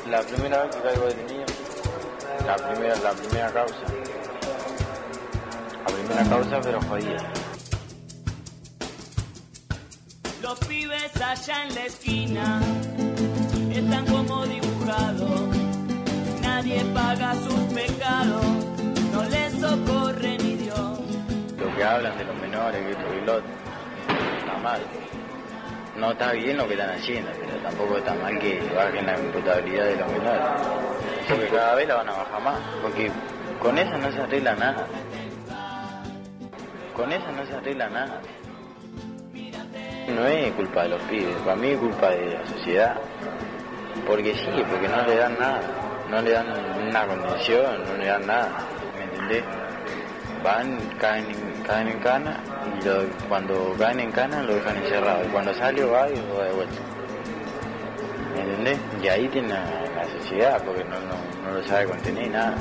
La primera vez que caigo detenido, la primera causa. La primera causa, pero jodida. Los pibes allá en la esquina están como dibujados. Nadie paga sus pecados, no les socorre ni Dios. Lo que hablan de los menores, que esto y lo otro, está mal. No está bien lo que están haciendo, pero tampoco está mal que bajen la imputabilidad de los menores. Porque cada vez la van a bajar más, porque con eso no se arregla nada. Con eso no se arregla nada. No es culpa de los pibes, para mí es culpa de la sociedad. Porque sí, porque no le dan nada. No le dan una condición, no le dan nada. ¿Me entendés? Van, caen en cana y cuando caen en cana lo dejan encerrado. Y cuando sale va y lo va de vuelta. ¿Me entendés? Y ahí tiene la sociedad, porque no lo sabe contener nada.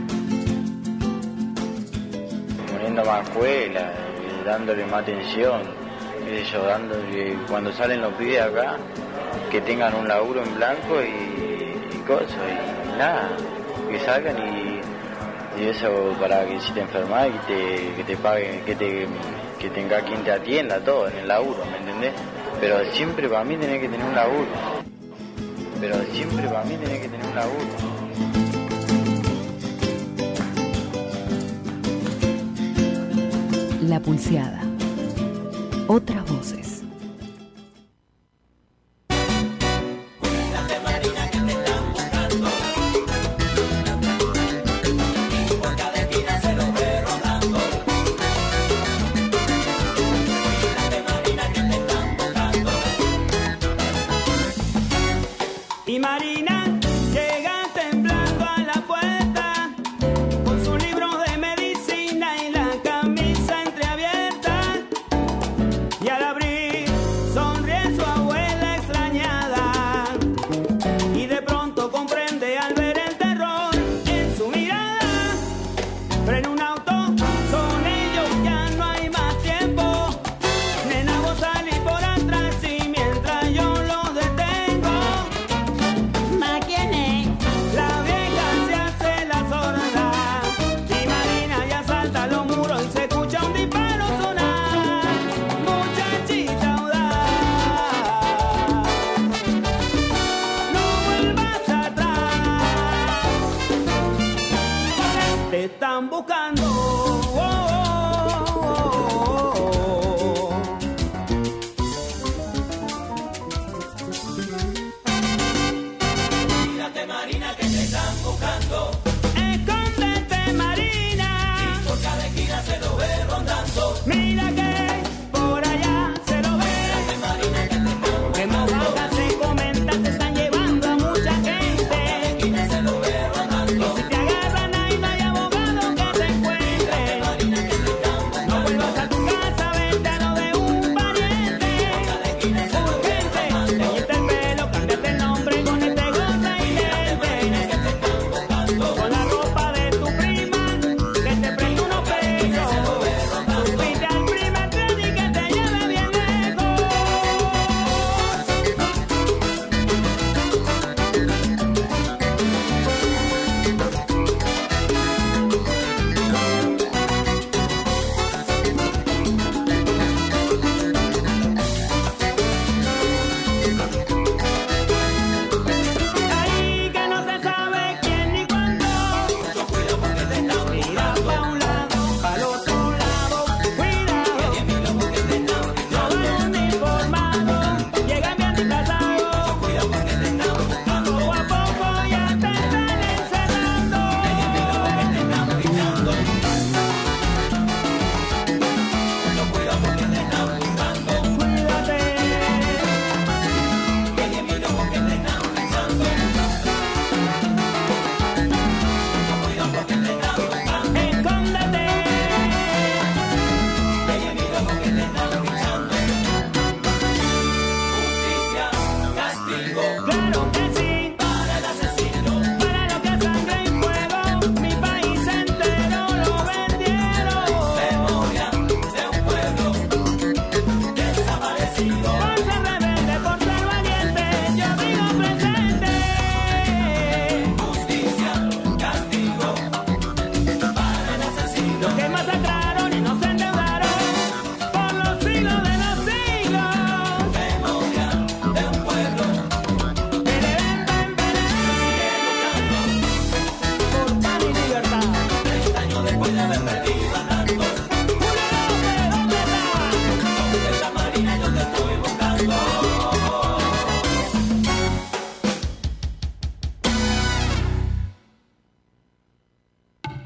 Poniendo más escuela, dándole más atención, qué sé yo, dándole, cuando salen los pibes acá, que tengan un laburo en blanco y cosas, y nada, que salgan y eso para que si te enfermas que te paguen, que tenga quien te atienda todo en el laburo, ¿me entendés? Pero siempre para mí tenés que tener un laburo. La Pulseada. Otras voces. Y Marina llega temblando a la puerta con sus libros de medicina y la camisa entreabierta, y al abrir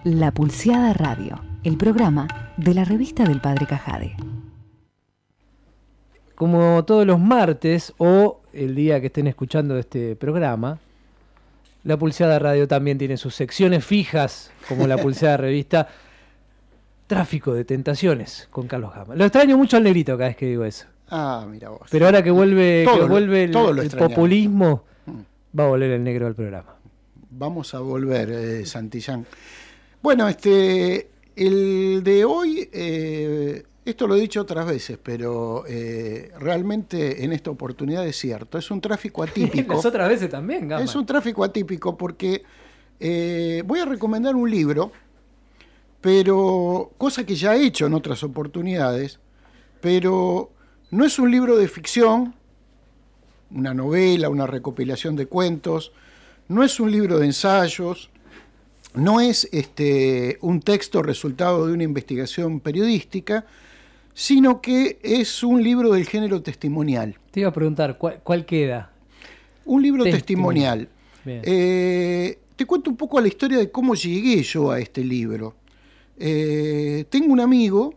La Pulseada Radio, el programa de la revista del Padre Cajade. Como todos los martes o el día que estén escuchando este programa, La Pulseada Radio también tiene sus secciones fijas, como La Pulseada Revista, Tráfico de Tentaciones, con Carlos Gama. Lo extraño mucho al negrito cada vez que digo eso. Ah, mira vos. Pero ahora que vuelve el extrañamos. populismo, va a volver el negro al programa. Vamos a volver, Santillán. Bueno, el de hoy, esto lo he dicho otras veces, pero realmente en esta oportunidad es cierto. Es un tráfico atípico. Las otras veces también, Gama. Es un tráfico atípico porque voy a recomendar un libro, pero cosa que ya he hecho en otras oportunidades, pero no es un libro de ficción, una novela, una recopilación de cuentos, no es un libro de ensayos, no es un texto resultado de una investigación periodística, sino que es un libro del género testimonial. Te iba a preguntar, ¿cuál queda? Un libro testimonial. Bien. Te cuento un poco la historia de cómo llegué yo a este libro. Tengo un amigo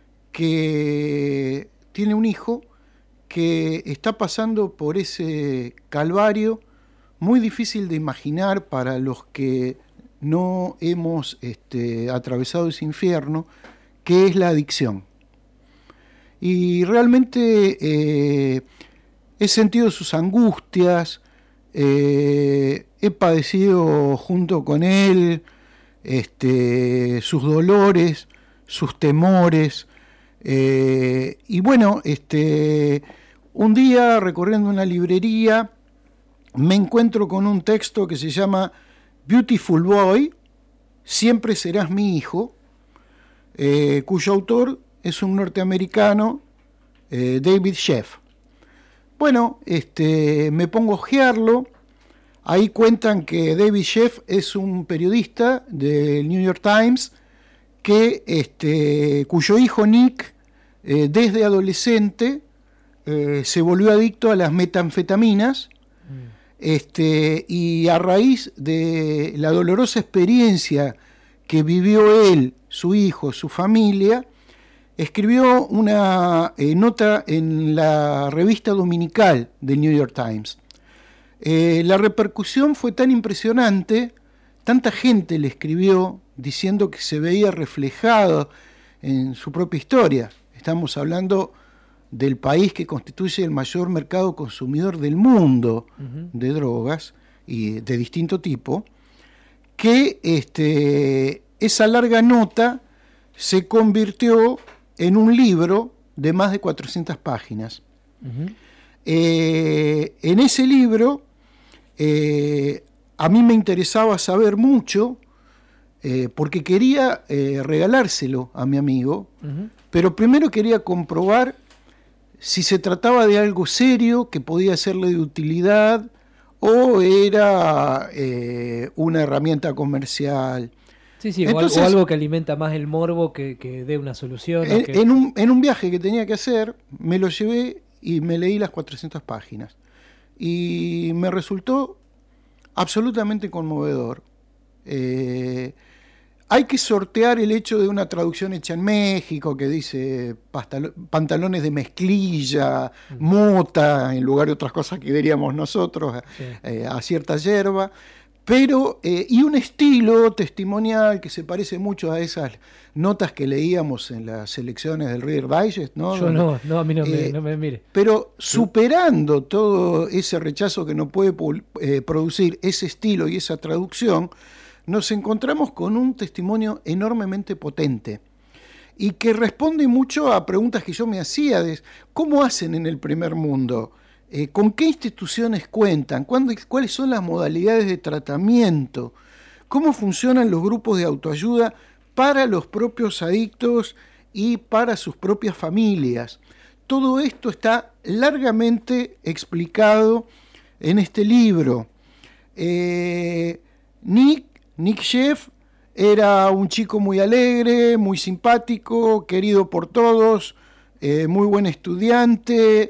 que tiene un hijo que está pasando por ese calvario muy difícil de imaginar para los que no hemos atravesado ese infierno, que es la adicción. Y realmente he sentido sus angustias, he padecido junto con él sus dolores, sus temores. Y bueno, un día recorriendo una librería me encuentro con un texto que se llama Beautiful Boy, Siempre serás mi hijo, cuyo autor es un norteamericano, David Sheff. Bueno, me pongo a hojearlo. Ahí cuentan que David Sheff es un periodista del New York Times cuyo hijo Nick, desde adolescente, se volvió adicto a las metanfetaminas. Y a raíz de la dolorosa experiencia que vivió él, su hijo, su familia, escribió una nota en la revista dominical del New York Times. La repercusión fue tan impresionante, tanta gente le escribió diciendo que se veía reflejado en su propia historia. Estamos hablando del país que constituye el mayor mercado consumidor del mundo de drogas y de distinto tipo, que esa larga nota se convirtió en un libro de más de 400 páginas. En ese libro a mí me interesaba saber mucho, porque quería regalárselo a mi amigo, pero primero quería comprobar si se trataba de algo serio que podía serle de utilidad o era una herramienta comercial. Sí, entonces, o algo que alimenta más el morbo que dé una solución. En un viaje que tenía que hacer, me lo llevé y me leí las 400 páginas. Y me resultó absolutamente conmovedor. Hay que sortear el hecho de una traducción hecha en México que dice pantalones de mezclilla, mota, en lugar de otras cosas que diríamos nosotros, a cierta yerba, pero y un estilo testimonial que se parece mucho a esas notas que leíamos en las selecciones del Reader Digest, ¿no? Yo no, a mí no me mire. Pero superando todo ese rechazo que no puede producir ese estilo y esa traducción, nos encontramos con un testimonio enormemente potente y que responde mucho a preguntas que yo me hacía de cómo hacen en el primer mundo, con qué instituciones cuentan, cuáles son las modalidades de tratamiento, cómo funcionan los grupos de autoayuda para los propios adictos y para sus propias familias. Todo esto está largamente explicado en este libro. Nick Sheff era un chico muy alegre, muy simpático, querido por todos, muy buen estudiante,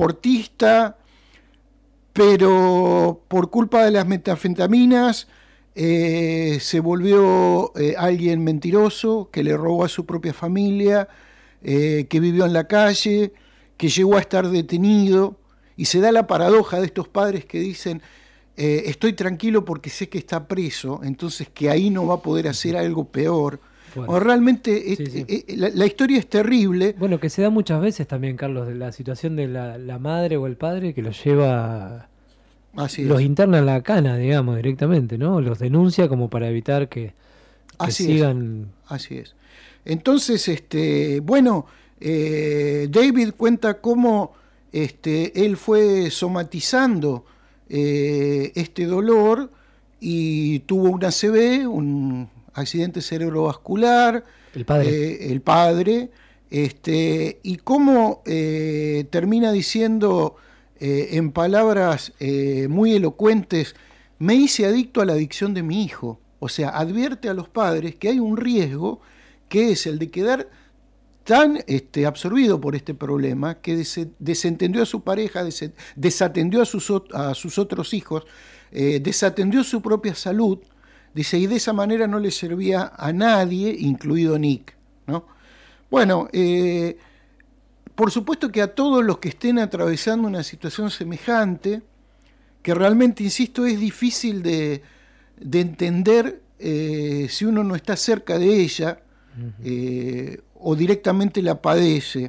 deportista, pero por culpa de las metanfetaminas se volvió alguien mentiroso, que le robó a su propia familia, que vivió en la calle, que llegó a estar detenido, y se da la paradoja de estos padres que dicen, estoy tranquilo porque sé que está preso, entonces que ahí no va a poder hacer algo peor. Bueno, o realmente sí. La historia es terrible. Bueno, que se da muchas veces también, Carlos, de la situación de la madre o el padre que los lleva, los interna en la cana, digamos, directamente, ¿no? Los denuncia como para evitar que sigan. Así es. Entonces, bueno, David cuenta cómo él fue somatizando este dolor y tuvo un ACV, un accidente cerebrovascular, el padre, y cómo termina diciendo en palabras muy elocuentes, me hice adicto a la adicción de mi hijo. O sea, advierte a los padres que hay un riesgo que es el de quedar tan absorbido por este problema que desentendió a su pareja, desatendió a sus otros hijos, desatendió su propia salud, dice, y de esa manera no le servía a nadie, incluido Nick, ¿no? Bueno, por supuesto que a todos los que estén atravesando una situación semejante, que realmente, insisto, es difícil de entender si uno no está cerca de ella, o directamente la padece.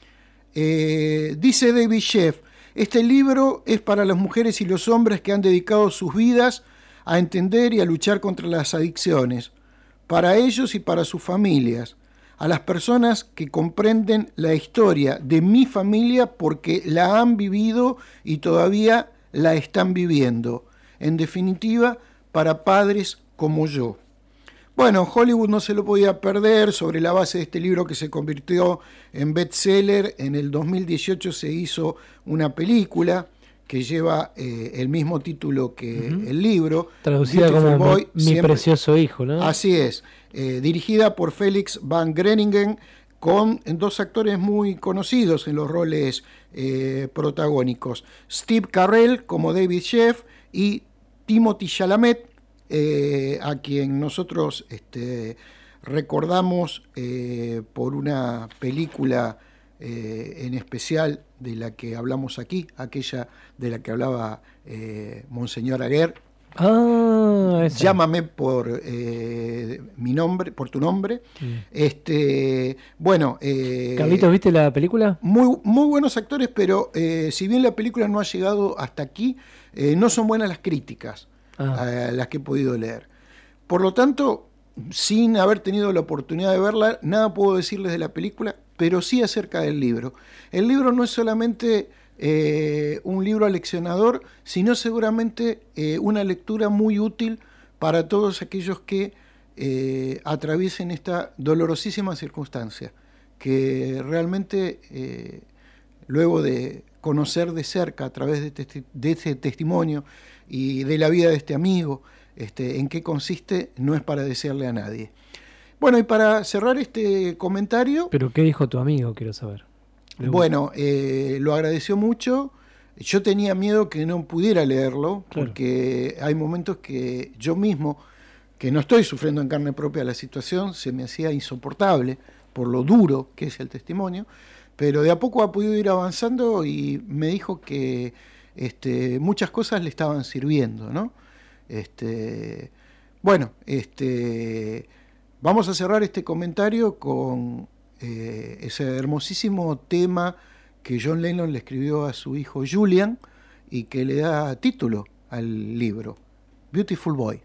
Dice David Sheff, este libro es para las mujeres y los hombres que han dedicado sus vidas a entender y a luchar contra las adicciones, para ellos y para sus familias, a las personas que comprenden la historia de mi familia porque la han vivido y todavía la están viviendo. En definitiva, para padres como yo. Bueno, Hollywood no se lo podía perder. Sobre la base de este libro que se convirtió en bestseller, en el 2018 se hizo una película que lleva el mismo título que el libro. Traducida como Boy, mi precioso hijo, ¿no? Así es. Dirigida por Felix Van Groeningen, con dos actores muy conocidos en los roles protagónicos. Steve Carell como David Sheff y Timothée Chalamet, a quien nosotros recordamos por una película en especial de la que hablamos aquí, aquella de la que hablaba Monseñor Aguer. Llámame por mi nombre, por tu nombre. Bueno, Carlitos, ¿viste la película? Muy buenos actores, pero si bien la película no ha llegado hasta aquí, no son buenas las críticas las que he podido leer. Por lo tanto, sin haber tenido la oportunidad de verla, nada puedo decirles de la película, pero sí acerca del libro. El libro no es solamente un libro aleccionador, sino seguramente una lectura muy útil para todos aquellos que atraviesen esta dolorosísima circunstancia, que realmente luego de conocer de cerca a través de este testimonio y de la vida de este amigo, en qué consiste, no es para desearle a nadie. Bueno, y para cerrar este comentario... ¿Pero qué dijo tu amigo? Quiero saber. Bueno, lo agradeció mucho. Yo tenía miedo que no pudiera leerlo, claro, porque hay momentos que yo mismo, que no estoy sufriendo en carne propia la situación, se me hacía insoportable por lo duro que es el testimonio, pero de a poco ha podido ir avanzando y me dijo que muchas cosas le estaban sirviendo, ¿no? Bueno, vamos a cerrar este comentario con ese hermosísimo tema que John Lennon le escribió a su hijo Julian y que le da título al libro, Beautiful Boy.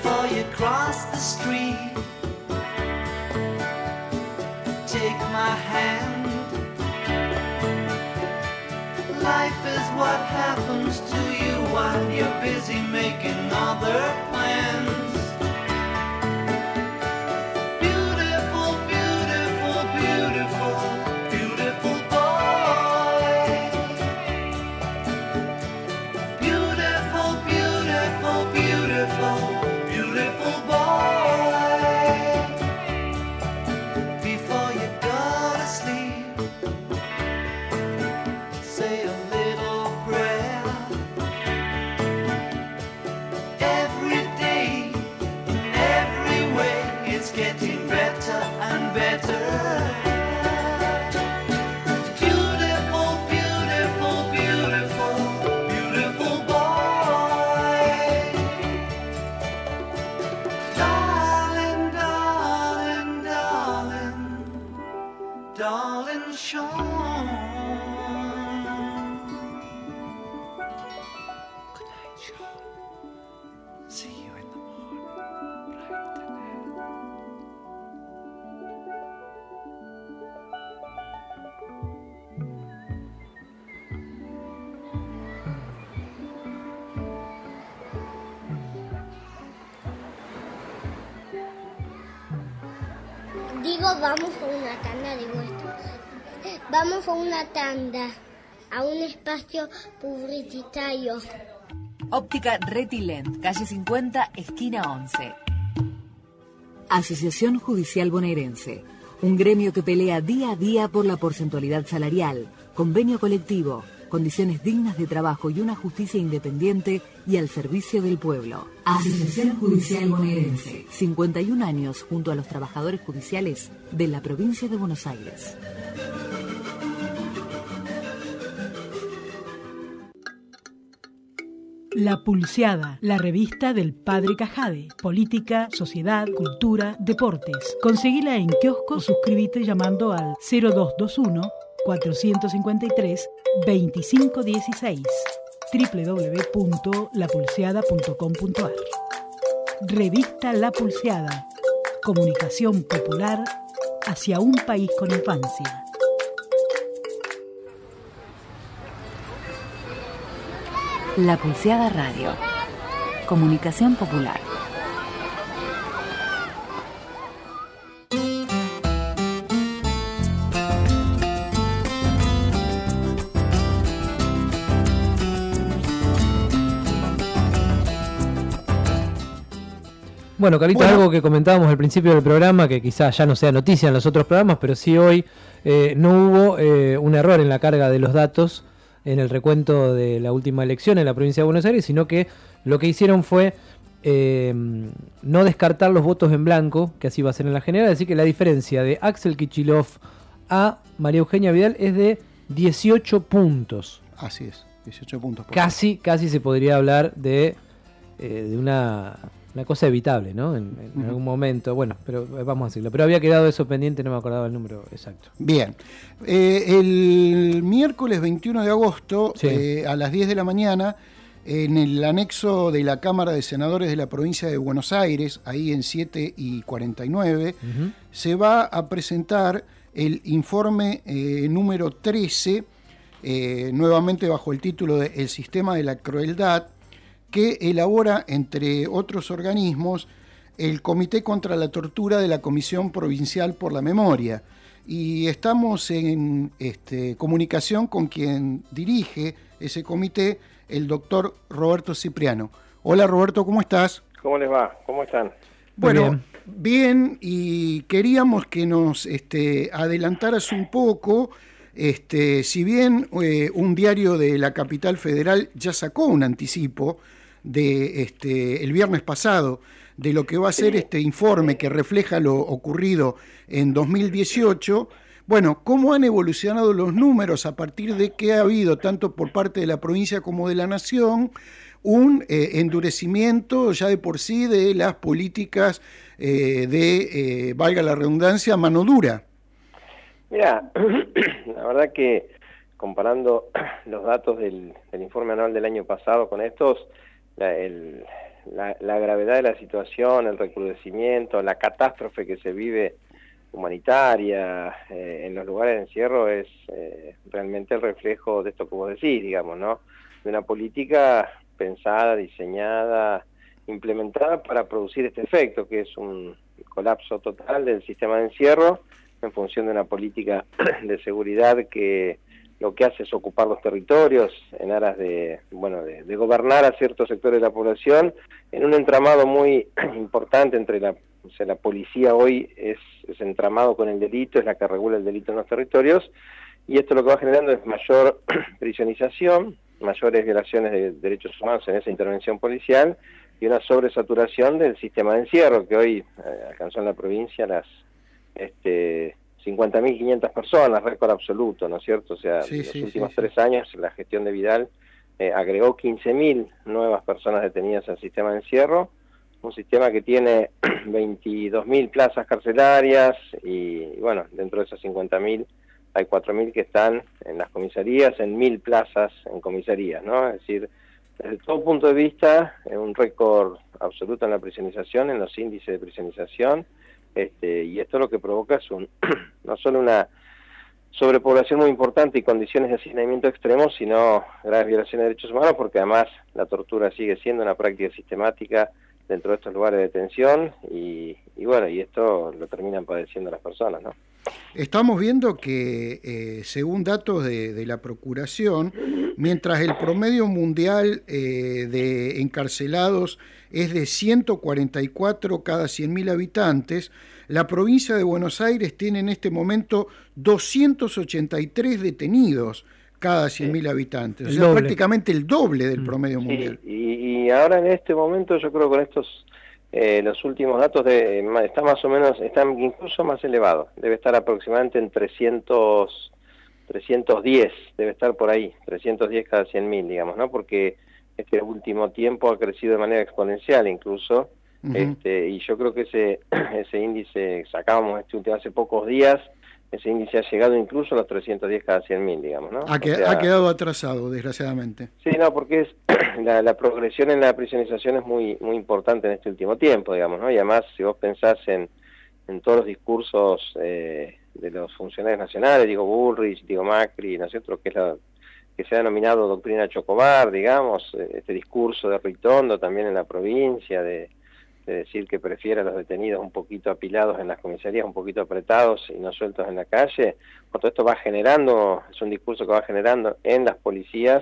before you cross the street. Take my hand. Life is what happens to you while you're busy making other plans. Beautiful, beautiful, beautiful, beautiful boy. Beautiful, beautiful, beautiful, beautiful boy. Before you go to sleep, say a little prayer. Every day, in every way, it's getting better and better. Beautiful, beautiful, beautiful, beautiful boy. Darling, darling, darling, darling Sean. Good night, Sean. See you in the morning. Digo, vamos a una tanda, digo esto. Vamos a una tanda, a un espacio publicitario. Óptica Retilent, calle 50, esquina 11. Asociación Judicial Bonaerense, un gremio que pelea día a día por la porcentualidad salarial, convenio colectivo, condiciones dignas de trabajo y una justicia independiente y al servicio del pueblo. Asociación Judicial Bonaerense, 51 años junto a los trabajadores judiciales de la provincia de Buenos Aires. La Pulseada, la revista del Padre Cajade. Política, sociedad, cultura, deportes. Conseguila en kiosco o suscríbete llamando al 0221-453-2516 www.lapulseada.com.ar. Revista La Pulseada. Comunicación popular hacia un país con infancia. La Pulseada Radio. Comunicación popular. Bueno, Carlita, algo que comentábamos al principio del programa, que quizás ya no sea noticia en los otros programas, pero sí hoy no hubo un error en la carga de los datos en el recuento de la última elección en la provincia de Buenos Aires, sino que lo que hicieron fue no descartar los votos en blanco, que así va a ser en la general, así que la diferencia de Axel Kicillof a María Eugenia Vidal es de 18 puntos. Así es, 18 puntos. Casi se podría hablar de una cosa evitable, ¿no? En algún momento, bueno, pero vamos a decirlo. Pero había quedado eso pendiente, no me acordaba el número exacto. Bien. El miércoles 21 de agosto, sí, a las 10 de la mañana, en el anexo de la Cámara de Senadores de la provincia de Buenos Aires, ahí en 7 y 49, se va a presentar el informe número 13, nuevamente bajo el título de El sistema de la crueldad, que elabora, entre otros organismos, el Comité contra la Tortura de la Comisión Provincial por la Memoria. Y estamos en comunicación con quien dirige ese comité, el doctor Roberto Cipriano. Hola Roberto, ¿cómo estás? ¿Cómo les va? ¿Cómo están? Bueno, bien, y queríamos que nos adelantaras un poco. Si bien un diario de la capital federal ya sacó un anticipo de el viernes pasado de lo que va a ser este informe que refleja lo ocurrido en 2018, bueno, ¿cómo han evolucionado los números a partir de que ha habido, tanto por parte de la provincia como de la nación, un endurecimiento ya de por sí de las políticas valga la redundancia, mano dura? Mira, la verdad que comparando los datos del informe anual del año pasado con estos, la gravedad de la situación, el recrudecimiento, la catástrofe que se vive humanitaria en los lugares de encierro es realmente el reflejo de esto que vos decís, digamos, ¿no? De una política pensada, diseñada, implementada para producir este efecto, que es un colapso total del sistema de encierro en función de una política de seguridad que lo que hace es ocupar los territorios en aras de gobernar a ciertos sectores de la población en un entramado muy importante entre la policía hoy es entramado con el delito, es la que regula el delito en los territorios, y esto lo que va generando es mayor prisionización, mayores violaciones de derechos humanos en esa intervención policial y una sobresaturación del sistema de encierro que hoy alcanzó en la provincia las 50.500 personas, récord absoluto, ¿no es cierto? O sea, en los últimos 3 años la gestión de Vidal agregó 15.000 nuevas personas detenidas al sistema de encierro, un sistema que tiene 22.000 plazas carcelarias y bueno, dentro de esas 50.000 hay 4.000 que están en las comisarías, en 1.000 plazas en comisarías, ¿no? Es decir, desde todo punto de vista, un récord absoluto en la prisionización, en los índices de prisionización, y esto lo que provoca es no solo una sobrepoblación muy importante y condiciones de hacinamiento extremos, sino graves violaciones de derechos humanos, porque además la tortura sigue siendo una práctica sistemática dentro de estos lugares de detención y bueno, y esto lo terminan padeciendo las personas, ¿no? Estamos viendo que, según datos de la Procuración, mientras el promedio mundial de encarcelados es de 144 cada 100.000 habitantes, la provincia de Buenos Aires tiene en este momento 283 detenidos cada 100.000 habitantes, o sea, prácticamente el doble del promedio mundial. Y ahora en este momento yo creo que con estos los últimos datos está más o menos, están incluso más elevado, debe estar aproximadamente en 310, debe estar por ahí, 310 cada 100.000, digamos, ¿no? Porque este último tiempo ha crecido de manera exponencial incluso, y yo creo que ese índice, sacábamos hace pocos días, ese índice ha llegado incluso a los 310 cada 100.000, digamos, ¿no? Ha quedado atrasado, desgraciadamente. Sí, no, porque la progresión en la prisionización es muy muy importante en este último tiempo, digamos, ¿no? Y además, si vos pensás en todos los discursos de los funcionarios nacionales, digo Bullrich, digo Macri, ¿no es cierto?, que es que se ha denominado doctrina Chocobar, digamos, este discurso de Ritondo también en la provincia, de decir que prefiere a los detenidos un poquito apilados en las comisarías, un poquito apretados y no sueltos en la calle. Por todo esto va generando, es un discurso que va generando en las policías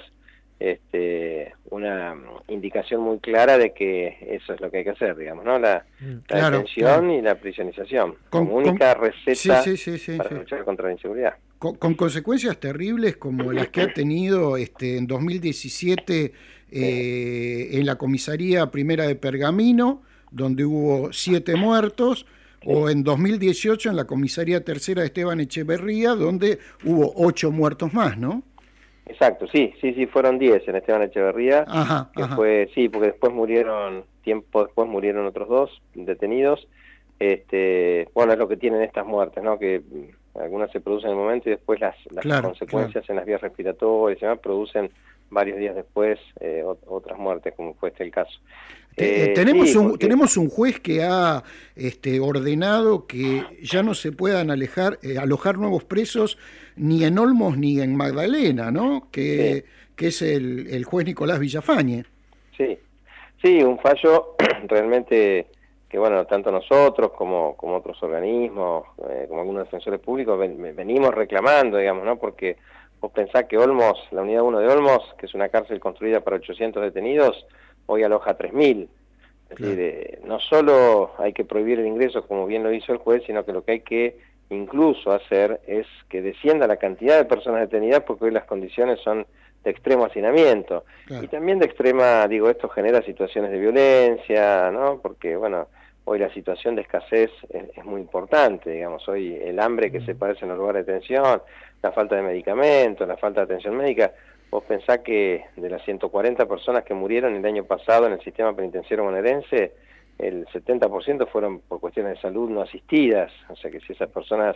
una indicación muy clara de que eso es lo que hay que hacer, digamos, ¿no? La detención y la prisionización como única receta para luchar contra la inseguridad. Con consecuencias terribles como las que ha tenido en 2017 en la comisaría primera de Pergamino, donde hubo 7 muertos, o en 2018 en la comisaría tercera de Esteban Echeverría, donde hubo 8 muertos más, ¿no? Exacto, sí, fueron 10 en Esteban Echeverría, porque después tiempo después murieron otros 2 detenidos. Bueno, es lo que tienen estas muertes, ¿no? Que algunas se producen en el momento y después las consecuencias en las vías respiratorias y demás producen varios días después otras muertes, como fue el caso. Tenemos un juez que ha ordenado que ya no se puedan alojar nuevos presos ni en Olmos ni en Magdalena, ¿no? Que es el juez Nicolás Villafañe. Sí, un fallo realmente que, bueno, tanto nosotros como otros organismos, como algunos defensores públicos, venimos reclamando, digamos, ¿no? Porque vos pensás que Olmos, la unidad 1 de Olmos, que es una cárcel construida para 800 detenidos, hoy aloja 3.000. Es decir, no solo hay que prohibir el ingreso, como bien lo hizo el juez, sino que lo que hay que incluso hacer es que descienda la cantidad de personas detenidas, porque hoy las condiciones son de extremo hacinamiento. Y también de extrema, esto genera situaciones de violencia, ¿no? Porque, bueno, hoy la situación de escasez es muy importante, digamos, hoy el hambre que se padece en los lugares de detención, la falta de medicamentos, la falta de atención médica. Vos pensás que de las 140 personas que murieron el año pasado en el sistema penitenciario bonaerense, el 70% fueron por cuestiones de salud no asistidas, o sea que si esas personas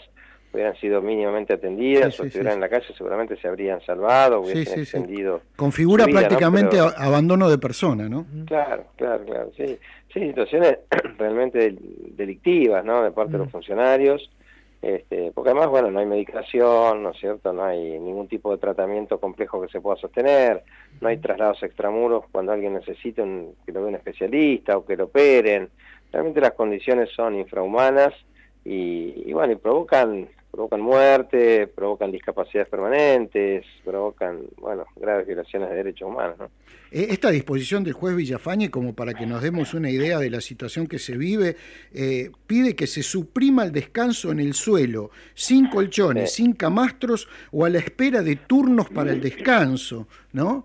hubieran sido mínimamente atendidas, o si estuvieran en la calle seguramente se habrían salvado, hubiesen extendido. Configura su vida, prácticamente ¿no? abandono de persona, ¿no? Claro, sí. Sí, situaciones realmente delictivas, ¿no? De parte de los funcionarios, porque además, bueno, no hay medicación, ¿no es cierto? No hay ningún tipo de tratamiento complejo que se pueda sostener, no hay traslados extramuros cuando alguien necesita que lo vea un especialista o que lo operen. Realmente las condiciones son infrahumanas y bueno, y provocan muerte, provocan discapacidades permanentes, provocan, bueno, graves violaciones de derechos humanos, ¿no? Esta disposición del juez Villafañe, como para que nos demos una idea de la situación que se vive, pide que se suprima el descanso en el suelo, sin colchones, sin camastros o a la espera de turnos para el descanso, ¿no?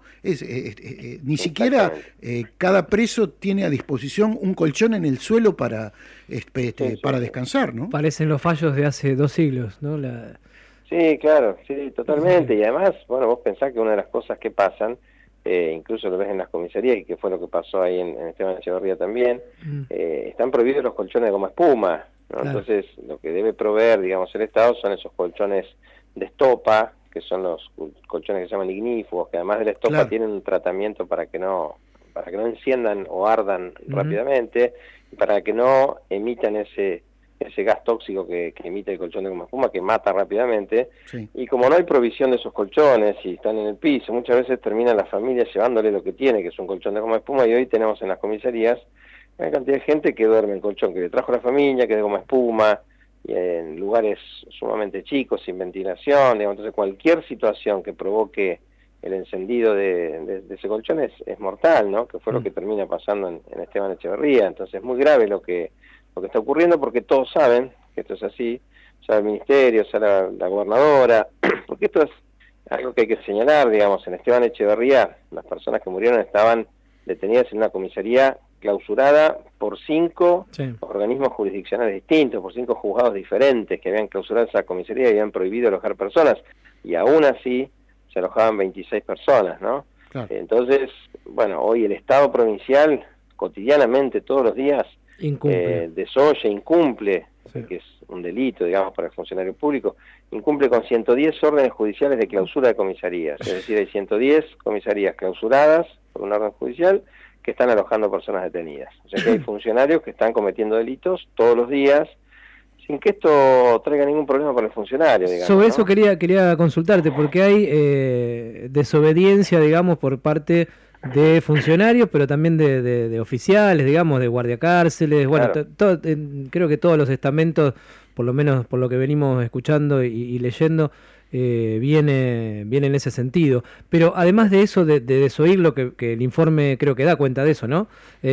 Ni siquiera cada preso tiene a disposición un colchón en el suelo para descansar, ¿no? Parecen los fallos de hace 2 siglos, ¿no? Sí, claro, sí, totalmente. Y además, bueno, vos pensás que una de las cosas que pasan, incluso lo ves en las comisarías, y que fue lo que pasó ahí en Esteban Echeverría también, están prohibidos los colchones de goma espuma, ¿no? Claro. Entonces, lo que debe proveer, digamos, el Estado son esos colchones de estopa, que son los colchones que se llaman ignífugos, que además de la estopa tienen un tratamiento para que no enciendan o ardan rápidamente, y para que no emitan ese gas tóxico que emite el colchón de goma espuma, que mata rápidamente, y como no hay provisión de esos colchones y están en el piso, muchas veces terminan las familias llevándole lo que tiene, que es un colchón de goma espuma, y hoy tenemos en las comisarías una cantidad de gente que duerme en colchón que le trajo la familia, que es de goma espuma, y en lugares sumamente chicos, sin ventilación, digamos. Entonces cualquier situación que provoque el encendido de ese colchón es mortal, ¿no? Que fue lo que termina pasando en Esteban Echeverría. Entonces es muy grave lo que está ocurriendo, porque todos saben que esto es así, sabe el ministerio, sabe la gobernadora, porque esto es algo que hay que señalar, digamos. En Esteban Echeverría las personas que murieron estaban detenidas en una comisaría clausurada por 5 organismos jurisdiccionales distintos, por 5 juzgados diferentes que habían clausurado esa comisaría y habían prohibido alojar personas, y aún así se alojaban 26 personas, ¿no? Claro. Entonces, bueno, hoy el Estado provincial cotidianamente, todos los días, desoye, incumple, que es un delito, digamos, para el funcionario público, incumple con 110 órdenes judiciales de clausura de comisarías, es decir, hay 110 comisarías clausuradas por una orden judicial que están alojando personas detenidas. O sea que hay funcionarios que están cometiendo delitos todos los días, sin que esto traiga ningún problema para el funcionario, digamos. Sobre eso quería consultarte, porque hay desobediencia, digamos, por parte de funcionarios, pero también de oficiales, digamos, de guardiacárceles. Bueno, claro. Creo que todos los estamentos, por lo menos por lo que venimos escuchando y leyendo, viene en ese sentido. Pero además de eso, de desoír lo que el informe creo que da cuenta de eso, ¿no?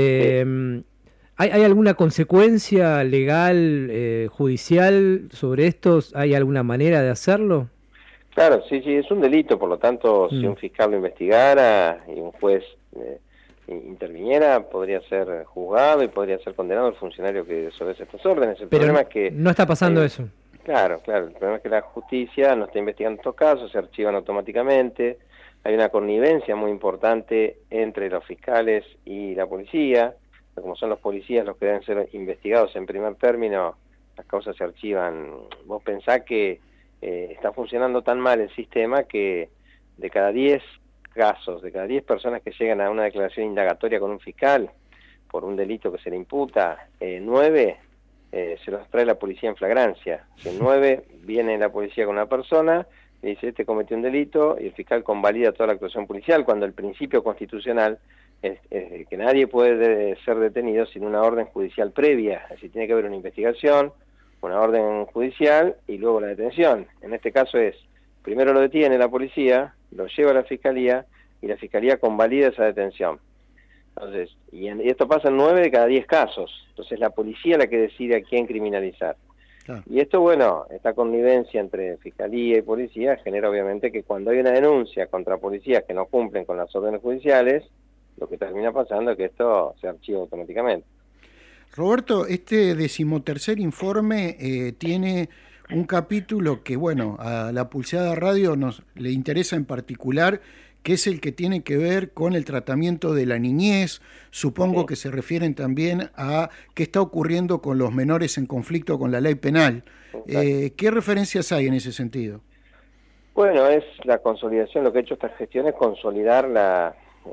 ¿Hay alguna consecuencia legal, judicial sobre esto? ¿Hay alguna manera de hacerlo? Claro, sí, es un delito, por lo tanto, si un fiscal lo investigara y un juez interviniera, podría ser juzgado y podría ser condenado el funcionario que desobedece estas órdenes. Pero problema es que no está pasando eso. Claro, el problema es que la justicia no está investigando estos casos, se archivan automáticamente, hay una connivencia muy importante entre los fiscales y la policía, como son los policías los que deben ser investigados en primer término, las causas se archivan. Vos pensás que está funcionando tan mal el sistema que de cada 10 casos, de cada 10 personas que llegan a una declaración indagatoria con un fiscal por un delito que se le imputa, 9 se los trae la policía en flagrancia. Si en 9 viene la policía con una persona y dice, este cometió un delito, y el fiscal convalida toda la actuación policial, cuando el principio constitucional es que nadie puede ser detenido sin una orden judicial previa. Es decir, tiene que haber una investigación, una orden judicial y luego la detención. En este caso es, primero lo detiene la policía, lo lleva a la fiscalía y la fiscalía convalida esa detención. Entonces, y esto pasa en 9 de cada 10 casos. Entonces la policía es la que decide a quién criminalizar. Claro. Y esto, bueno, esta connivencia entre fiscalía y policía genera obviamente que cuando hay una denuncia contra policías que no cumplen con las órdenes judiciales, lo que termina pasando es que esto se archiva automáticamente. Roberto, este 13º informe tiene un capítulo que, bueno, a la Pulseada Radio le interesa en particular, que es el que tiene que ver con el tratamiento de la niñez. Supongo que se refieren también a qué está ocurriendo con los menores en conflicto con la ley penal. ¿Qué referencias hay en ese sentido? Bueno, es la consolidación, lo que ha hecho esta gestión es consolidar las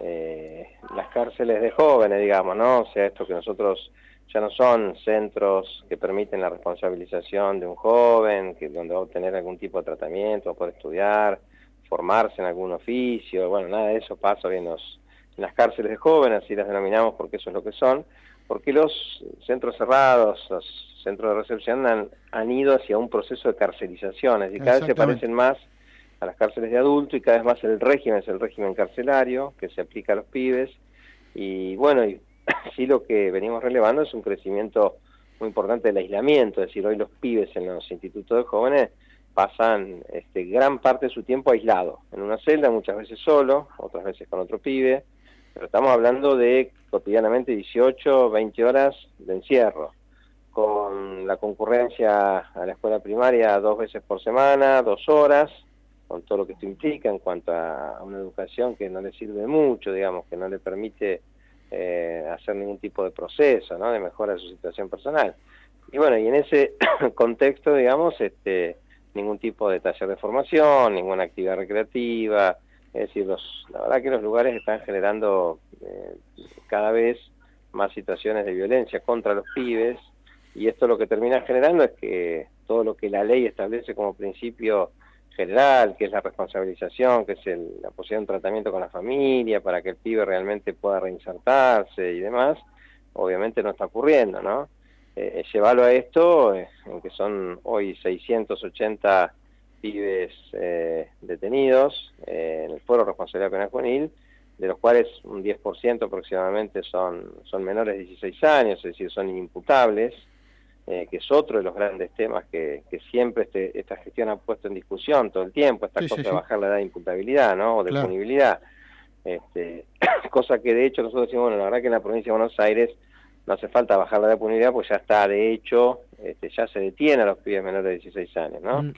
cárceles de jóvenes, digamos, ¿no? O sea, esto que nosotros ya no son centros que permiten la responsabilización de un joven, donde va a obtener algún tipo de tratamiento, va a poder estudiar, formarse en algún oficio. Bueno, nada de eso pasa hoy en las cárceles de jóvenes, así las denominamos porque eso es lo que son, porque los centros cerrados, los centros de recepción han ido hacia un proceso de carcelización, es decir, cada vez se parecen más a las cárceles de adultos y cada vez más el régimen es el régimen carcelario que se aplica a los pibes. Y bueno, sí, lo que venimos relevando es un crecimiento muy importante del aislamiento, es decir, hoy los pibes en los institutos de jóvenes pasan gran parte de su tiempo aislado, en una celda, muchas veces solo, otras veces con otro pibe, pero estamos hablando de cotidianamente 18, 20 horas de encierro, con la concurrencia a la escuela primaria 2 veces por semana, 2 horas, con todo lo que esto implica en cuanto a una educación que no le sirve mucho, digamos, que no le permite hacer ningún tipo de proceso, ¿no?, de mejora de su situación personal. Y bueno, y en ese contexto, digamos, ningún tipo de taller de formación, ninguna actividad recreativa, es decir, la verdad que los lugares están generando cada vez más situaciones de violencia contra los pibes, y esto lo que termina generando es que todo lo que la ley establece como principio general, que es la responsabilización, que es la posibilidad de un tratamiento con la familia para que el pibe realmente pueda reinsertarse y demás, obviamente no está ocurriendo, ¿no? Llevarlo a esto, en que son hoy 680 pibes detenidos en el Foro de Responsabilidad Penal Juvenil, de los cuales un 10% aproximadamente son menores de 16 años, es decir, son inimputables, que es otro de los grandes temas que siempre esta gestión ha puesto en discusión todo el tiempo, esta cosa de bajar la edad de imputabilidad, ¿no?, o de punibilidad. Cosa que de hecho nosotros decimos, bueno, la verdad que en la provincia de Buenos Aires no hace falta bajar la edad de punibilidad, pues ya está, de hecho, ya se detiene a los pibes menores de 16 años, ¿no?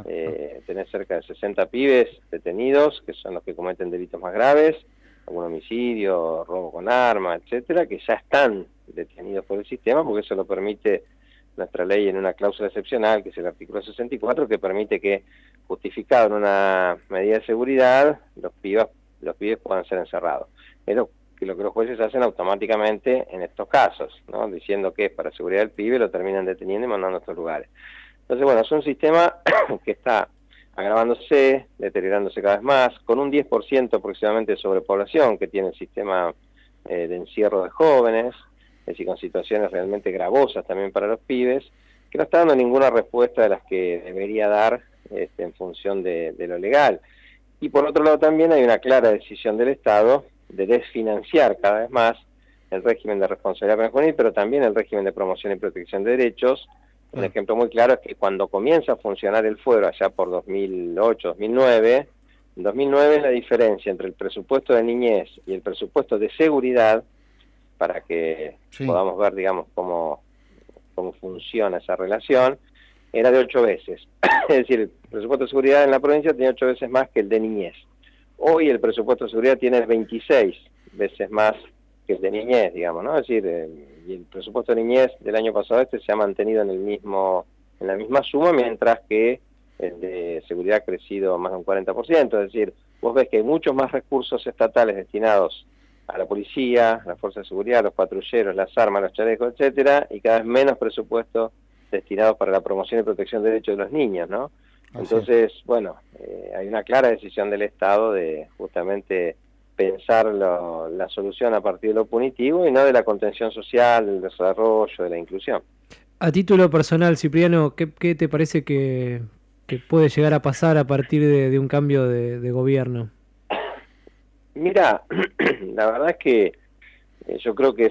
Tenés cerca de 60 pibes detenidos, que son los que cometen delitos más graves, algún homicidio, robo con arma, etcétera, que ya están detenidos por el sistema, porque eso lo permite nuestra ley en una cláusula excepcional, que es el artículo 64, que permite que, justificado en una medida de seguridad, los pibes puedan ser encerrados. Es lo que los jueces hacen automáticamente en estos casos, ¿no?, diciendo que es para seguridad del pibe, lo terminan deteniendo y mandando a otros lugares. Entonces, bueno, es un sistema que está agravándose, deteriorándose cada vez más, con un 10% aproximadamente de sobrepoblación que tiene el sistema de encierro de jóvenes, es decir, con situaciones realmente gravosas también para los pibes, que no está dando ninguna respuesta de las que debería dar en función de lo legal. Y por otro lado también hay una clara decisión del Estado de desfinanciar cada vez más el régimen de responsabilidad penal juvenil, pero también el régimen de promoción y protección de derechos. Un ejemplo muy claro es que cuando comienza a funcionar el fuero, allá por 2008, 2009, en 2009 la diferencia entre el presupuesto de niñez y el presupuesto de seguridad, para que podamos ver, digamos, cómo funciona esa relación, era de 8 veces. Es decir, el presupuesto de seguridad en la provincia tenía 8 veces más que el de niñez. Hoy el presupuesto de seguridad tiene 26 veces más que el de niñez, digamos, ¿no? Es decir, y el presupuesto de niñez del año pasado se ha mantenido en la misma suma, mientras que el de seguridad ha crecido más de un 40%. Es decir, vos ves que hay muchos más recursos estatales destinados a la policía, a la fuerza de seguridad, a los patrulleros, las armas, los chalecos, etcétera, y cada vez menos presupuesto destinados para la promoción y protección de derechos de los niños, ¿no? Entonces, bueno, hay una clara decisión del Estado de justamente pensar la solución a partir de lo punitivo y no de la contención social, del desarrollo, de la inclusión. A título personal, Cipriano, ¿qué te parece que puede llegar a pasar a partir de un cambio de gobierno? Mira, la verdad es que yo creo que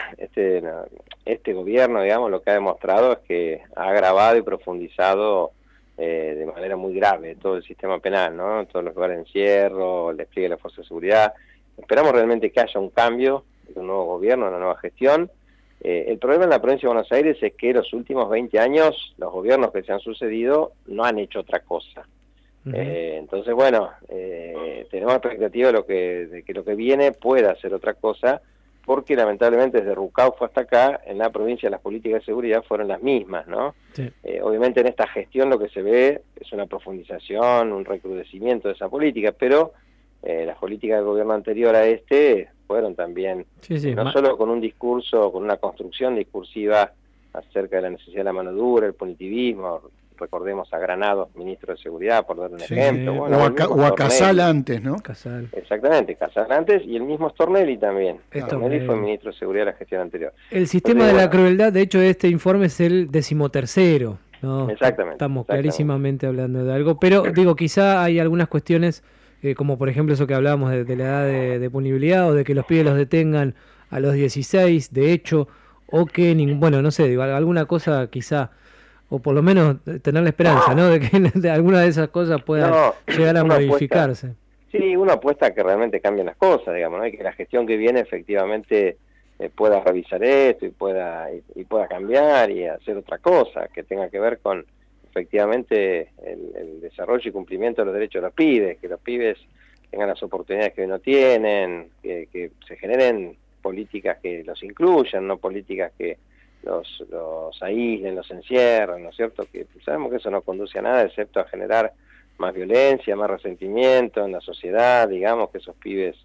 este gobierno, digamos, lo que ha demostrado es que ha agravado y profundizado de manera muy grave todo el sistema penal, ¿no? Todos los lugares de encierro, el despliegue de la fuerza de seguridad. Esperamos realmente que haya un cambio, un nuevo gobierno, una nueva gestión. El problema en la provincia de Buenos Aires es que los últimos 20 años los gobiernos que se han sucedido no han hecho otra cosa Entonces, bueno, tenemos expectativa de que lo que viene pueda ser otra cosa, porque lamentablemente desde Rucaufo hasta acá, en la provincia las políticas de seguridad fueron las mismas, ¿no? Sí. Obviamente en esta gestión lo que se ve es una profundización, un recrudecimiento de esa política, pero las políticas del gobierno anterior a este fueron también, no solo con un discurso, con una construcción discursiva acerca de la necesidad de la mano dura, el punitivismo. Recordemos a Granados, ministro de Seguridad, por dar un ejemplo. Bueno, o a Casal antes, ¿no? Casal. Exactamente, Casal antes, y el mismo Stornelli también. Stornelli fue ministro de Seguridad de la gestión anterior. El sistema de la crueldad, de hecho, este informe es el 13º, ¿no? Exactamente. Estamos clarísimamente hablando de algo, pero digo, quizá hay algunas cuestiones, como por ejemplo eso que hablábamos de la edad de punibilidad, o de que los pibes los detengan a los 16, de hecho, o que, bueno, no sé, digo, alguna cosa quizá, o por lo menos tener la esperanza, ¿no? De que alguna de esas cosas puedan llegar a modificarse. Sí, uno apuesta a que realmente cambien las cosas, digamos, ¿no? Y que la gestión que viene efectivamente pueda revisar esto y pueda cambiar y hacer otra cosa que tenga que ver con efectivamente el desarrollo y cumplimiento de los derechos de los pibes, que los pibes tengan las oportunidades que hoy no tienen, que se generen políticas que los incluyan, no políticas que los aíslen, los encierren, ¿no es cierto? Que sabemos que eso no conduce a nada, excepto a generar más violencia, más resentimiento en la sociedad, digamos, que esos pibes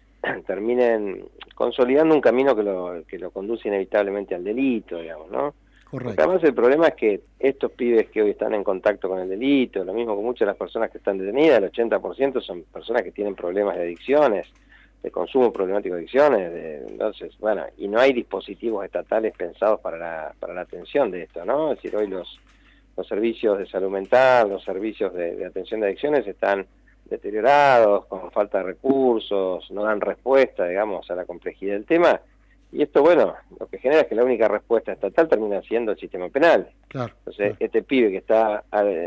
terminen consolidando un camino que lo conduce inevitablemente al delito, digamos, ¿no? Correcto. Porque además el problema es que estos pibes que hoy están en contacto con el delito, lo mismo con muchas de las personas que están detenidas, el 80% son personas que tienen problemas de adicciones, de consumo problemático de adicciones, entonces, bueno, y no hay dispositivos estatales pensados para la atención de esto, ¿no? Es decir, hoy los servicios de salud mental, los servicios de atención de adicciones están deteriorados, con falta de recursos, no dan respuesta, digamos, a la complejidad del tema, y esto, bueno, lo que genera es que la única respuesta estatal termina siendo el sistema penal. Claro, entonces, este pibe que está,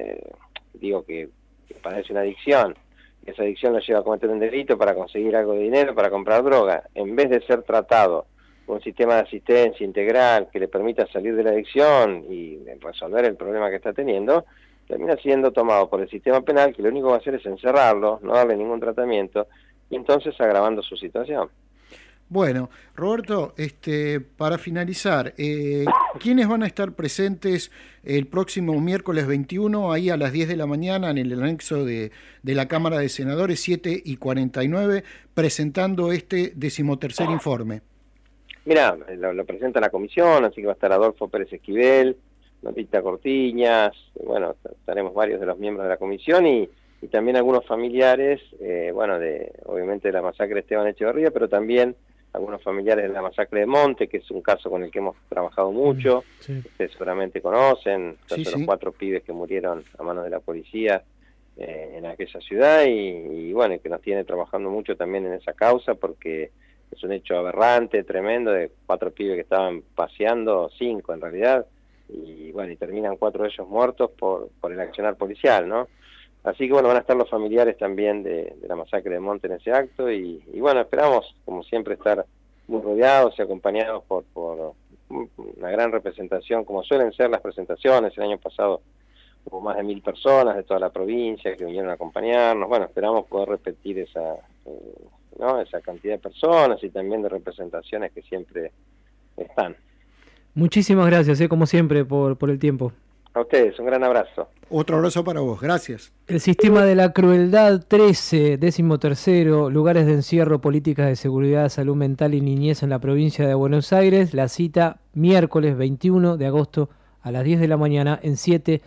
que padece una adicción, esa adicción lo lleva a cometer un delito para conseguir algo de dinero, para comprar droga, en vez de ser tratado con un sistema de asistencia integral que le permita salir de la adicción y resolver el problema que está teniendo, termina siendo tomado por el sistema penal, que lo único que va a hacer es encerrarlo, no darle ningún tratamiento, y entonces agravando su situación. Bueno, Roberto, para finalizar, ¿quiénes van a estar presentes el próximo miércoles 21, ahí a las 10 de la mañana, en el anexo de la Cámara de Senadores, 7:49, presentando este 13º informe? Mirá, lo presenta la comisión, así que va a estar Adolfo Pérez Esquivel, Notita Cortiñas, bueno, estaremos varios de los miembros de la comisión y también algunos familiares, obviamente de la masacre de Esteban Echeverría, pero también algunos familiares de la masacre de Monte, que es un caso con el que hemos trabajado mucho, ustedes seguramente conocen, los 4 pibes que murieron a manos de la policía en aquella ciudad y bueno, que nos tiene trabajando mucho también en esa causa, porque es un hecho aberrante, tremendo, de 4 pibes que estaban paseando, 5 en realidad, y bueno, y terminan 4 de ellos muertos por el accionar policial, ¿no? Así que bueno, van a estar los familiares también de la masacre de Monte en ese acto y bueno, esperamos como siempre estar muy rodeados y acompañados por una gran representación, como suelen ser las presentaciones. El año pasado hubo más de 1000 personas de toda la provincia que vinieron a acompañarnos. Bueno, esperamos poder repetir esa cantidad de personas y también de representaciones que siempre están. Muchísimas gracias, como siempre, por el tiempo. A ustedes, un gran abrazo. Otro abrazo para vos, gracias. El sistema de la crueldad 13, 13º, lugares de encierro, políticas de seguridad, salud mental y niñez en la provincia de Buenos Aires. La cita miércoles 21 de agosto a las 10 de la mañana en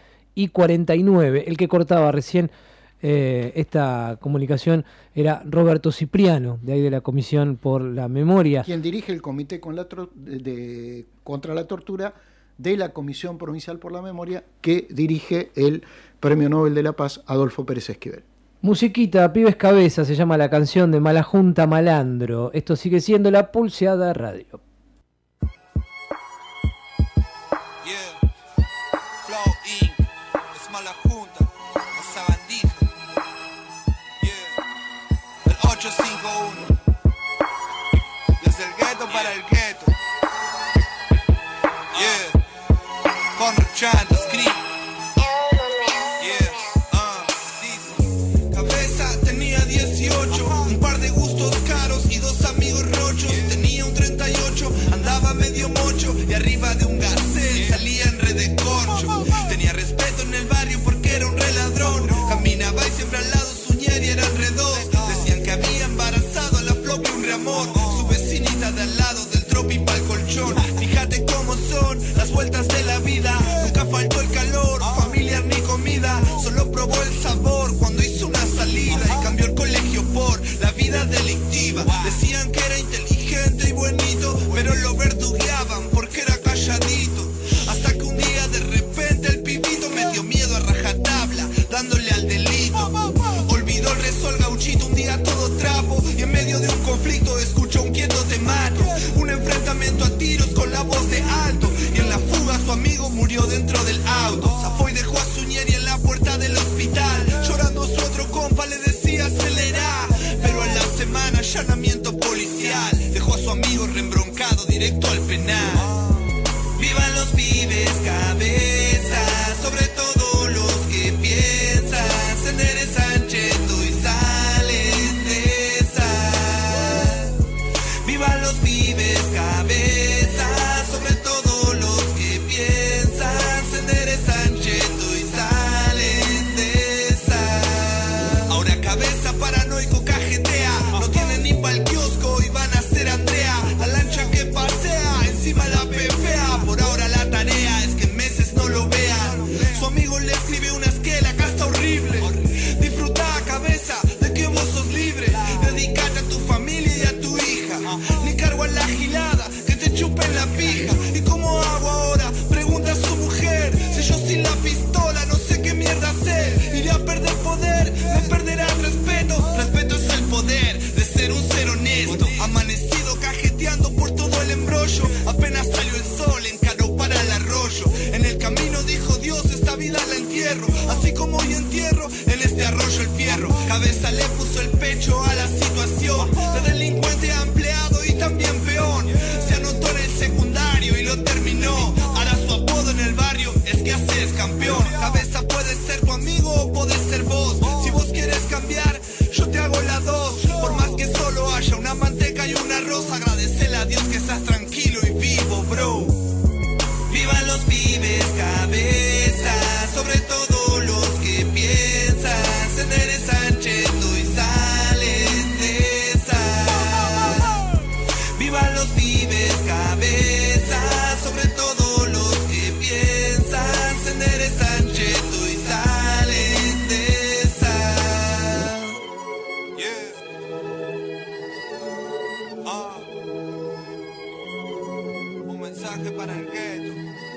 7:49. El que cortaba recién esta comunicación era Roberto Cipriano, de ahí de la Comisión por la Memoria. Quien dirige el Comité contra la Tortura de la Comisión Provincial por la Memoria, que dirige el Premio Nobel de la Paz, Adolfo Pérez Esquivel. Musiquita, Pibes Cabeza, se llama la canción de Mala Junta Malandro. Esto sigue siendo La Pulseada Radio. murió dentro del auto. Zafó y dejó a su ñeri en la puerta del hospital. Llorando su otro compa le decía acelera. Pero a la semana allanamiento policial dejó a su amigo reembroncado directo al penal. Vivan los pibes, cabeza, sobre todo los que piensan, se enderezan cheto y salen de esa. Vivan los pibes, cabeza, sobre todo los que piensan, se enderezan cheto y salen de esa. Ahora cabeza paranoico cajetea, no tienen ni pa'l kiosco y van a ser Andrea, a lancha que pasea, encima la pefea. Por ahora la tarea es que en meses no lo vean. Su amigo le escribe una esquela, acá está horrible. Disfruta, cabeza, de que vos sos libre. Dedicate a tu familia y a tu hija. Ni cargo a la gilada, que te chupen la pija. ¿Y cómo hago ahora? Pregunta a su mujer. Si yo sin la pistola no sé qué mierda hacer. Iré a perder poder, me perderá el respeto. Respeto es el poder de ser un ser honesto. Amanecido cajeteando por todo el embrollo. Apenas salió el sol, encaró para el arroyo. En el camino dijo Dios, esta vida la entierro. Así como hoy entierro en este arroyo el fierro. Cabeza le puso el pecho a la situación. De delincuente a empleado y también peón. Se anotó en el secundario y lo terminó. Ahora su apodo en el barrio es que haces campeón. Cabeza puede ser tu amigo o puede ser vos. Si vos quieres cambiar, yo te hago la dos. Por más que solo haya una manteca y un arroz, agradecele a Dios que estás tranquilo y vivo, bro. Vivan los pibes, cabeza, sobre todo los que piensan, se enderezan cheto y salen de esa. Vivan los pibes, cabeza, sobre todo los que piensan, se enderezan cheto y salen de esa. Un mensaje para el gueto.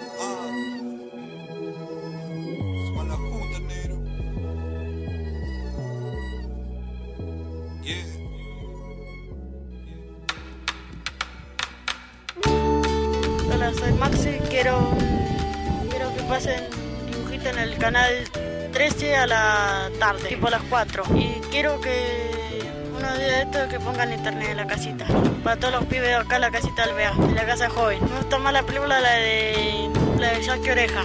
Somos la junta, negro. Hola, soy Maxi. Quiero que pasen dibujito en el canal 13 a la tarde, tipo a las 4. Y quiero que unos días de estos que pongan internet en la casita. Para todos los pibes de acá, la casita Alvear, en la casa joven. Me gusta más la película, la de Jackie Oreja.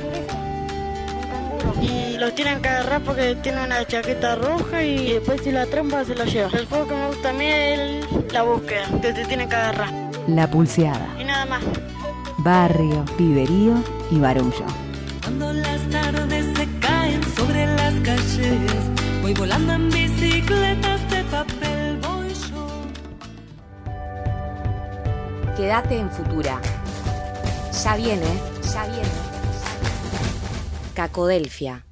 Y los tienen que agarrar porque tiene una chaqueta roja y después si la trampa se la lleva. El juego que me gusta a mí es la búsqueda, que te tienen que agarrar. La Pulseada. Y nada más. Barrio, piberío y barullo. Cuando las tardes se caen sobre las calles, voy volando en bicicletas de papel, voy yo. Quédate en Futura. Ya viene, ya viene. Cacodelfia.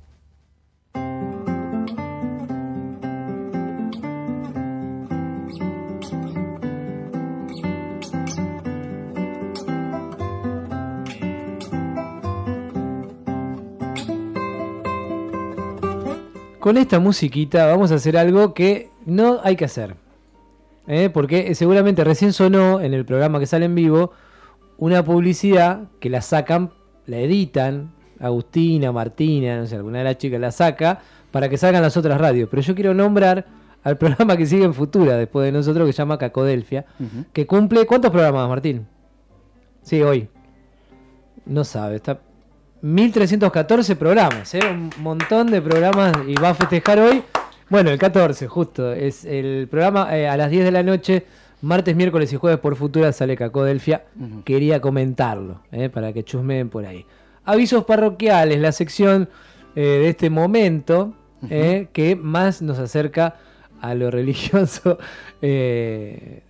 Con esta musiquita vamos a hacer algo que no hay que hacer. Porque seguramente recién sonó en el programa que sale en vivo una publicidad que la sacan, la editan, Agustina, Martina, no sé, alguna de las chicas la saca para que salgan las otras radios. Pero yo quiero nombrar al programa que sigue en Futura después de nosotros, que se llama Cacodelfia, que cumple... ¿Cuántos programas, Martín? Sí, hoy. No sabe, está... 1314 programas, un montón de programas, y va a festejar hoy, bueno, el 14 justo, es el programa a las 10 de la noche, martes, miércoles y jueves por Futura sale Cacodelfia. Quería comentarlo, para que chusmeen por ahí. Avisos parroquiales, la sección de este momento, que más nos acerca a lo religioso. Es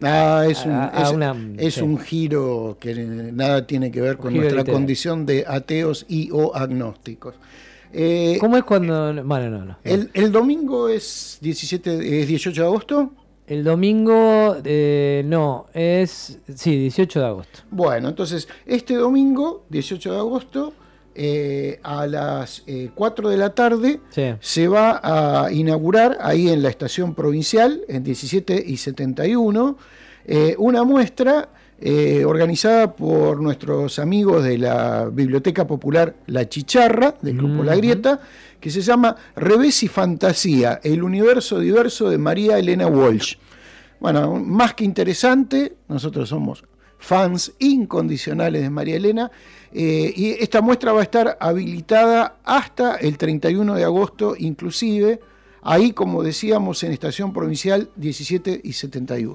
un giro que nada tiene que ver con nuestra literal condición de ateos y o agnósticos. ¿Cómo es cuando...? Bueno, no. El domingo es 18 de agosto. El domingo, no, es... Sí, 18 de agosto. Bueno, entonces, este domingo, 18 de agosto... a las 4 de la tarde se va a inaugurar ahí en la estación provincial, en 17 y 71, una muestra organizada por nuestros amigos de la Biblioteca Popular La Chicharra, del Grupo La Grieta, que se llama Revés y Fantasía, el universo diverso de María Elena Walsh. Bueno, más que interesante, nosotros somos fans incondicionales de María Elena, y esta muestra va a estar habilitada hasta el 31 de agosto inclusive, ahí como decíamos en Estación Provincial 17 y 71.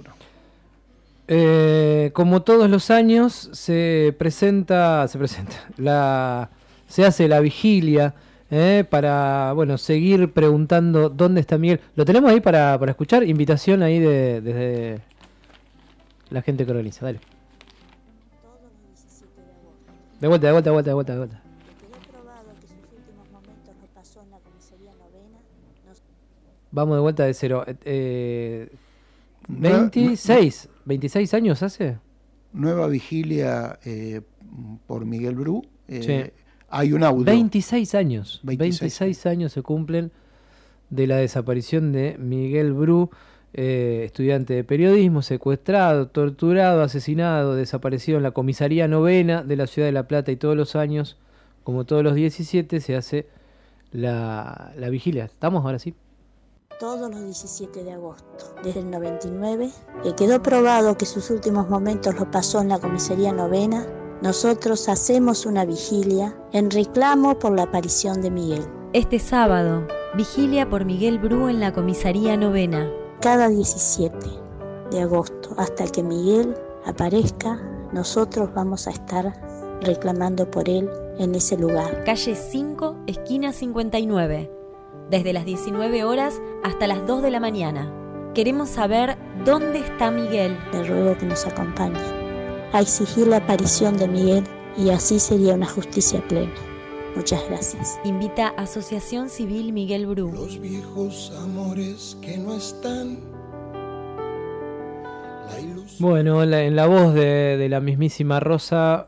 Como todos los años se hace la vigilia para seguir preguntando dónde está Miguel. Lo tenemos ahí para escuchar, invitación ahí desde la gente que organiza, dale. De vuelta. Quedó probado que sus últimos momentos lo pasó en la comisaría novena. Vamos de vuelta de cero. 26 años hace. Nueva vigilia por Miguel Bru. Sí. Hay un audio. 26 años. 26 años se cumplen de la desaparición de Miguel Bru, estudiante de periodismo, secuestrado, torturado, asesinado, desaparecido en la comisaría novena de la ciudad de La Plata, y todos los años, como todos los 17, se hace la vigilia. ¿Estamos ahora sí? Todos los 17 de agosto, desde el 99, quedó probado que sus últimos momentos lo pasó en la comisaría novena. Nosotros hacemos una vigilia en reclamo por la aparición de Miguel. Este sábado, vigilia por Miguel Bru en la comisaría novena. Cada 17 de agosto, hasta que Miguel aparezca, nosotros vamos a estar reclamando por él en ese lugar. Calle 5, esquina 59. Desde las 19 horas hasta las 2 de la mañana. Queremos saber dónde está Miguel. Le ruego que nos acompañe a exigir la aparición de Miguel, y así sería una justicia plena. Muchas gracias. Invita Asociación Civil Miguel Bru. Los viejos amores que no están. Bueno, en la voz de la mismísima Rosa,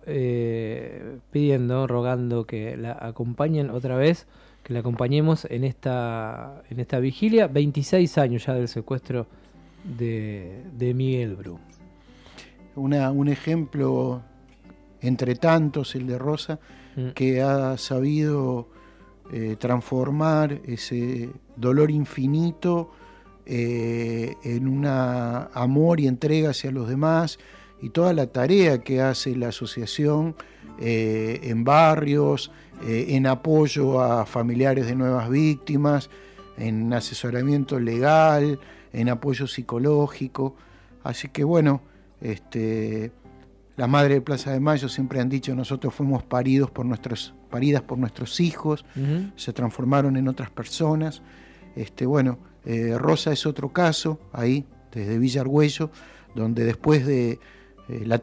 rogando que la acompañen otra vez, que la acompañemos en esta vigilia. 26 años ya del secuestro de Miguel Bru. Un ejemplo entre tantos, el de Rosa, que ha sabido transformar ese dolor infinito en un amor y entrega hacia los demás, y toda la tarea que hace la asociación en barrios, en apoyo a familiares de nuevas víctimas, en asesoramiento legal, en apoyo psicológico. Así que bueno, las madres de Plaza de Mayo siempre han dicho: nosotros fuimos paridas por nuestros hijos, se transformaron en otras personas. Rosa es otro caso, ahí, desde Villa Argüello, donde después de los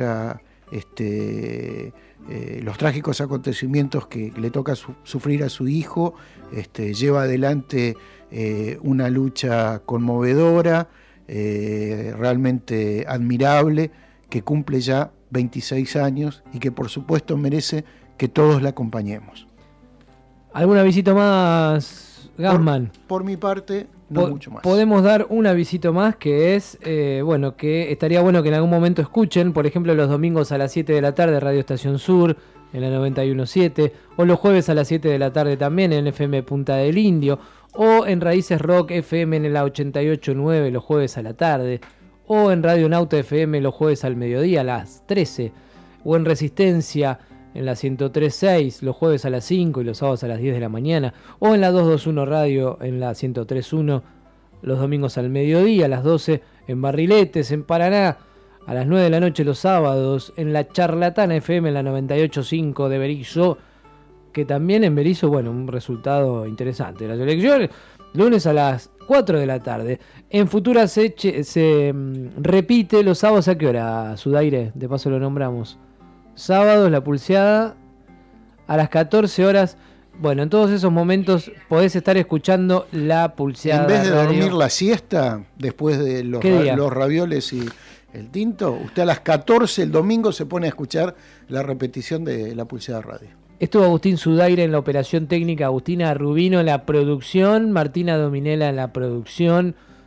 trágicos acontecimientos que le toca sufrir a su hijo, lleva adelante una lucha conmovedora, realmente admirable, que cumple ya 26 años y que por supuesto merece que todos la acompañemos. ¿Alguna visita más, Gassman? Por mi parte, no mucho más. Podemos dar una visita más, que es, que estaría bueno que en algún momento escuchen, por ejemplo, los domingos a las 7 de la tarde, Radio Estación Sur, en la 91.7, o los jueves a las 7 de la tarde también en FM Punta del Indio, o en Raíces Rock FM en la 88.9 los jueves a la tarde, o en Radio Nauta FM los jueves al mediodía a las 13, o en Resistencia en la 103.6 los jueves a las 5 y los sábados a las 10 de la mañana, o en la 221 Radio en la 103.1 los domingos al mediodía a las 12, en Barriletes, en Paraná, a las 9 de la noche los sábados, en la Charlatana FM en la 98.5 de Berizo, que también en Berizo, un resultado interesante de las elecciones, lunes a las 4 de la tarde. En Futura se repite los sábados. ¿A qué hora, Sudaire? De paso lo nombramos. Sábados, La Pulseada, a las 14 horas. Bueno, en todos esos momentos podés estar escuchando La Pulseada. En vez de Radio. dormir la siesta, después de los ravioles y el tinto, usted a las 14 el domingo se pone a escuchar la repetición de La Pulseada Radio. Estuvo Agustín Sudaire en la operación técnica, Agustina Rubino en la producción, Martina Dominela en la producción.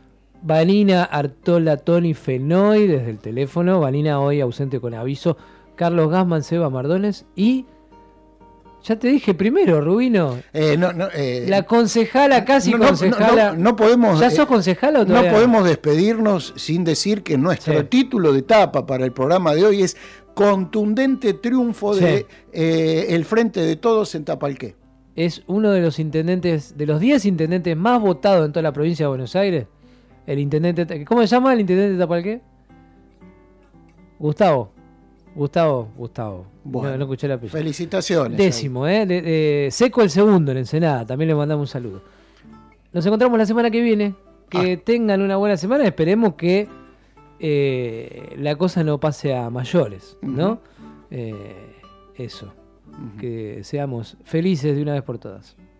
Vanina Artola Toni Fenoy desde el teléfono. Vanina hoy ausente con aviso. Carlos Gassman, Seba Mardones y... Ya te dije primero, Rubino. La concejala, casi concejala. No podemos. ¿Ya sos concejala o todavía? No podemos despedirnos sin decir que nuestro título de etapa para el programa de hoy es Contundente triunfo de el Frente de Todos en Tapalqué. Es uno de los intendentes, de los 10 intendentes más votados en toda la provincia de Buenos Aires. El intendente. ¿Cómo se llama el intendente de Tapalqué? Gustavo. Bueno, no escuché la apellido. Felicitaciones. 10º, Seco el segundo en Ensenada. También le mandamos un saludo. Nos encontramos la semana que viene. Que tengan una buena semana. Esperemos que la cosa no pase a mayores, ¿no? Eso. Que seamos felices de una vez por todas.